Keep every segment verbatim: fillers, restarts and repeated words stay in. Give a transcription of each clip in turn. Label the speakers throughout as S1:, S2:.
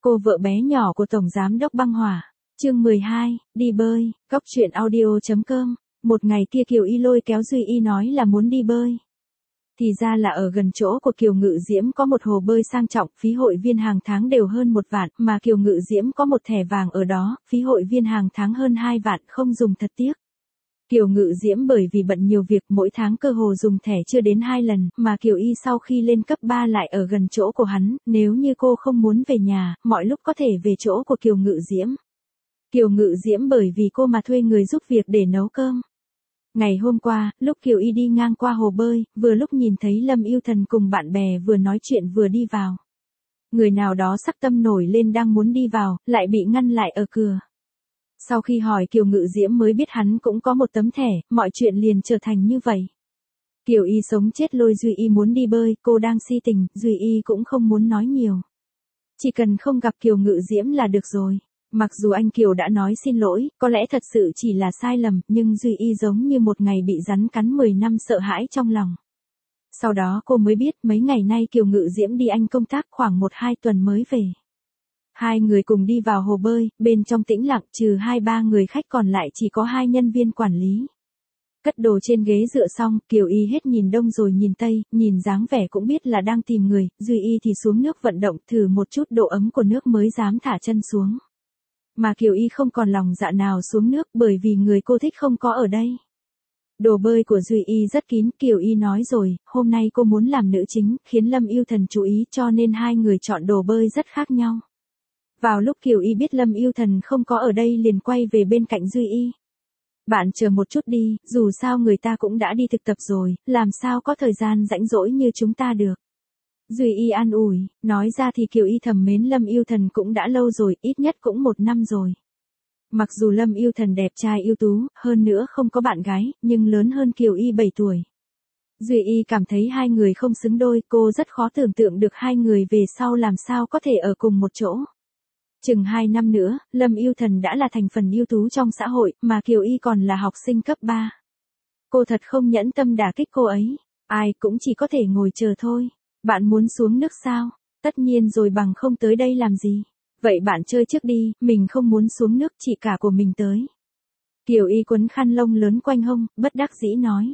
S1: Cô vợ bé nhỏ của Tổng Giám đốc Băng Hỏa. Chương mười hai, đi bơi, Cóc truyện audio chấm com. Một ngày kia Kiều Y lôi kéo Duy Y nói là muốn đi bơi. Thì ra là ở gần chỗ của Kiều Ngự Diễm có một hồ bơi sang trọng, phí hội viên hàng tháng đều hơn một vạn, mà Kiều Ngự Diễm có một thẻ vàng ở đó, phí hội viên hàng tháng hơn hai vạn, không dùng thật tiếc. Kiều Ngự Diễm bởi vì bận nhiều việc mỗi tháng cơ hồ dùng thẻ chưa đến hai lần, mà Kiều Y sau khi lên cấp ba lại ở gần chỗ của hắn, nếu như cô không muốn về nhà, mọi lúc có thể về chỗ của Kiều Ngự Diễm. Kiều Ngự Diễm bởi vì cô mà thuê người giúp việc để nấu cơm. Ngày hôm qua, lúc Kiều Y đi ngang qua hồ bơi, vừa lúc nhìn thấy Lâm Yêu Thần cùng bạn bè vừa nói chuyện vừa đi vào. Người nào đó sắc tâm nổi lên đang muốn đi vào, lại bị ngăn lại ở cửa. Sau khi hỏi Kiều Ngự Diễm mới biết hắn cũng có một tấm thẻ, mọi chuyện liền trở thành như vậy. Kiều Y sống chết lôi Duy Y muốn đi bơi, cô đang si tình, Duy Y cũng không muốn nói nhiều. Chỉ cần không gặp Kiều Ngự Diễm là được rồi. Mặc dù anh Kiều đã nói xin lỗi, có lẽ thật sự chỉ là sai lầm, nhưng Duy Y giống như một ngày bị rắn cắn mười năm sợ hãi trong lòng. Sau đó cô mới biết mấy ngày nay Kiều Ngự Diễm đi Anh công tác khoảng một hai tuần mới về. Hai người cùng đi vào hồ bơi, bên trong tĩnh lặng trừ hai ba người khách còn lại chỉ có hai nhân viên quản lý. Cất đồ trên ghế dựa xong, Kiều Y hết nhìn đông rồi nhìn tây, nhìn dáng vẻ cũng biết là đang tìm người, Duy Y thì xuống nước vận động thử một chút độ ấm của nước mới dám thả chân xuống. Mà Kiều Y không còn lòng dạ nào xuống nước bởi vì người cô thích không có ở đây. Đồ bơi của Duy Y rất kín, Kiều Y nói rồi, hôm nay cô muốn làm nữ chính, khiến Lâm Yêu Thần chú ý cho nên hai người chọn đồ bơi rất khác nhau. Vào lúc Kiều Y biết Lâm Yêu Thần không có ở đây liền quay về bên cạnh Duy Y. Bạn chờ một chút đi, dù sao người ta cũng đã đi thực tập rồi, làm sao có thời gian rảnh rỗi như chúng ta được. Duy Y an ủi, nói ra thì Kiều Y thầm mến Lâm Yêu Thần cũng đã lâu rồi, ít nhất cũng một năm rồi. Mặc dù Lâm Yêu Thần đẹp trai ưu tú, hơn nữa không có bạn gái, nhưng lớn hơn Kiều Y bảy tuổi. Duy Y cảm thấy hai người không xứng đôi, cô rất khó tưởng tượng được hai người về sau làm sao có thể ở cùng một chỗ. Chừng hai năm nữa, Lâm Yêu Thần đã là thành phần ưu tú trong xã hội, mà Kiều Y còn là học sinh cấp ba. Cô thật không nhẫn tâm đả kích cô ấy, ai cũng chỉ có thể ngồi chờ thôi. Bạn muốn xuống nước sao? Tất nhiên rồi, bằng không tới đây làm gì? Vậy bạn chơi trước đi, mình không muốn xuống nước, chị cả của mình tới. Kiều Y quấn khăn lông lớn quanh hông, bất đắc dĩ nói.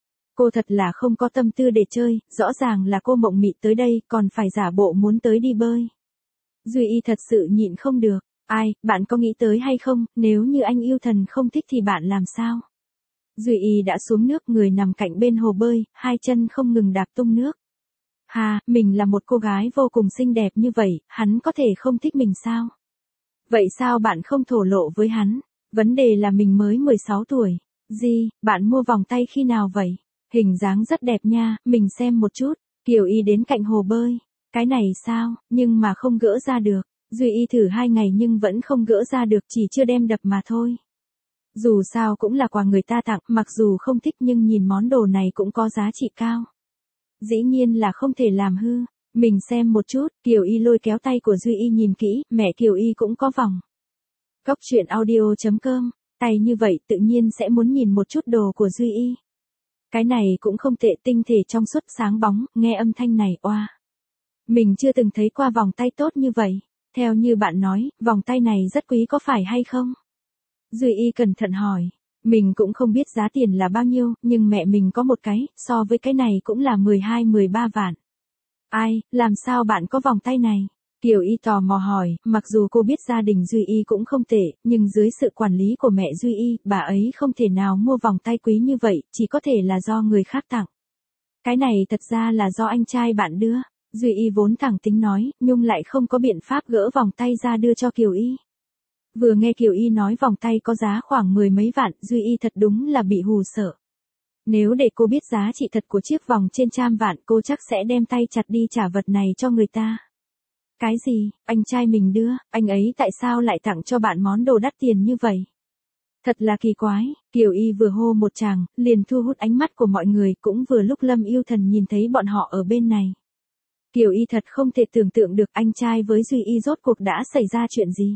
S1: Cô thật là không có tâm tư để chơi, rõ ràng là cô mộng mị tới đây, còn phải giả bộ muốn tới đi bơi. Duy Y thật sự nhịn không được. Ai, bạn có nghĩ tới hay không, nếu như anh Yêu Thần không thích thì bạn làm sao? Duy Y đã xuống nước, người nằm cạnh bên hồ bơi, hai chân không ngừng đạp tung nước. Hà, mình là một cô gái vô cùng xinh đẹp như vậy, hắn có thể không thích mình sao? Vậy sao bạn không thổ lộ với hắn? Vấn đề là mình mới mười sáu tuổi. Gì, bạn mua vòng tay khi nào vậy? Hình dáng rất đẹp nha, mình xem một chút. Kiều Y đến cạnh hồ bơi. Cái này sao, nhưng mà không gỡ ra được. Duy Y thử hai ngày nhưng vẫn không gỡ ra được, chỉ chưa đem đập mà thôi. Dù sao cũng là quà người ta tặng, mặc dù không thích nhưng nhìn món đồ này cũng có giá trị cao. Dĩ nhiên là không thể làm hư. Mình xem một chút, Kiều Y lôi kéo tay của Duy Y nhìn kỹ, mẹ Kiều Y cũng có vòng. Cóc truyện audio chấm com, tay như vậy tự nhiên sẽ muốn nhìn một chút đồ của Duy Y. Cái này cũng không tệ, tinh thể trong suốt sáng bóng, nghe âm thanh này oa. Mình chưa từng thấy qua vòng tay tốt như vậy. Theo như bạn nói, vòng tay này rất quý có phải hay không? Duy Y cẩn thận hỏi. Mình cũng không biết giá tiền là bao nhiêu, nhưng mẹ mình có một cái, so với cái này cũng là mười hai mười ba vạn. Ai, làm sao bạn có vòng tay này? Kiều Y tò mò hỏi, mặc dù cô biết gia đình Duy Y cũng không tệ, nhưng dưới sự quản lý của mẹ Duy Y, bà ấy không thể nào mua vòng tay quý như vậy, chỉ có thể là do người khác tặng. Cái này thật ra là do anh trai bạn đưa. Duy Y vốn thẳng tính nói, nhưng lại không có biện pháp gỡ vòng tay ra đưa cho Kiều Y. Vừa nghe Kiều Y nói vòng tay có giá khoảng mười mấy vạn, Duy Y thật đúng là bị hù sợ. Nếu để cô biết giá trị thật của chiếc vòng trên trăm vạn, cô chắc sẽ đem tay chặt đi trả vật này cho người ta. Cái gì, anh trai mình đưa, anh ấy tại sao lại tặng cho bạn món đồ đắt tiền như vậy? Thật là kỳ quái, Kiều Y vừa hô một tràng, liền thu hút ánh mắt của mọi người, cũng vừa lúc Lâm Yêu Thần nhìn thấy bọn họ ở bên này. Kiều Y thật không thể tưởng tượng được anh trai với Duy Y rốt cuộc đã xảy ra chuyện gì.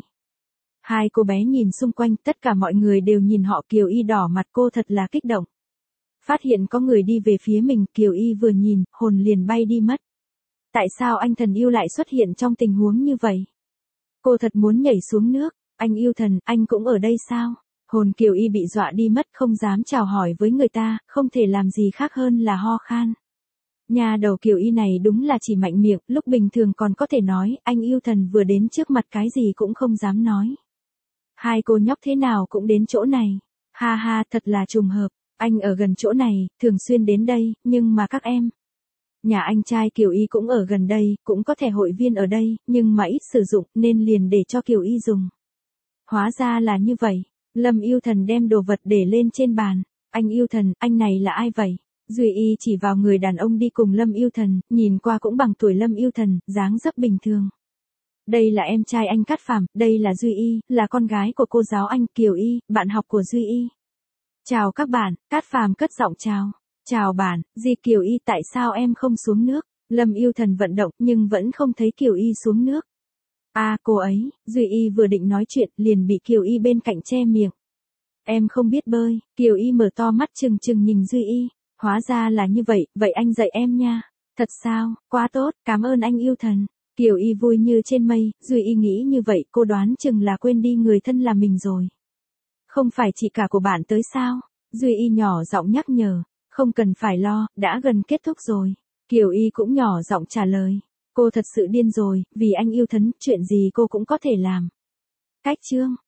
S1: Hai cô bé nhìn xung quanh, tất cả mọi người đều nhìn họ, Kiều Y đỏ mặt, cô thật là kích động. Phát hiện có người đi về phía mình, Kiều Y vừa nhìn, hồn liền bay đi mất. Tại sao anh thần yêu lại xuất hiện trong tình huống như vậy? Cô thật muốn nhảy xuống nước. Anh yêu thần, anh cũng ở đây sao? Hồn Kiều Y bị dọa đi mất, không dám chào hỏi với người ta, không thể làm gì khác hơn là ho khan. Nhà đầu Kiều Y này đúng là chỉ mạnh miệng, lúc bình thường còn có thể nói, anh yêu thần vừa đến trước mặt cái gì cũng không dám nói. Hai cô nhóc thế nào cũng đến chỗ này. Ha ha, thật là trùng hợp. Anh ở gần chỗ này, thường xuyên đến đây, nhưng mà các em. Nhà anh trai Kiều Y cũng ở gần đây, cũng có thẻ hội viên ở đây, nhưng mà ít sử dụng, nên liền để cho Kiều Y dùng. Hóa ra là như vậy. Lâm yêu thần đem đồ vật để lên trên bàn. Anh yêu thần, anh này là ai vậy? Duy Y chỉ vào người đàn ông đi cùng Lâm yêu thần, nhìn qua cũng bằng tuổi Lâm yêu thần, dáng dấp bình thường. Đây là em trai anh Cát Phàm, đây là Duy Y, là con gái của cô giáo anh Kiều Y, bạn học của Duy Y. Chào các bạn, Cát Phàm cất giọng chào. Chào bạn, Di Kiều Y, tại sao em không xuống nước? Lâm yêu thần vận động nhưng vẫn không thấy Kiều Y xuống nước. À, cô ấy, Duy Y vừa định nói chuyện liền bị Kiều Y bên cạnh che miệng. Em không biết bơi. Kiều Y mở to mắt trừng trừng nhìn Duy Y. Hóa ra là như vậy, vậy anh dạy em nha. Thật sao, quá tốt, cảm ơn anh yêu thần. Kiều Y vui như trên mây, Duy Y nghĩ như vậy cô đoán chừng là quên đi người thân là mình rồi. Không phải chị cả của bạn tới sao? Duy Y nhỏ giọng nhắc nhở. Không cần phải lo, đã gần kết thúc rồi. Kiều Y cũng nhỏ giọng trả lời. Cô thật sự điên rồi, vì anh yêu thần, chuyện gì cô cũng có thể làm. Cách chương.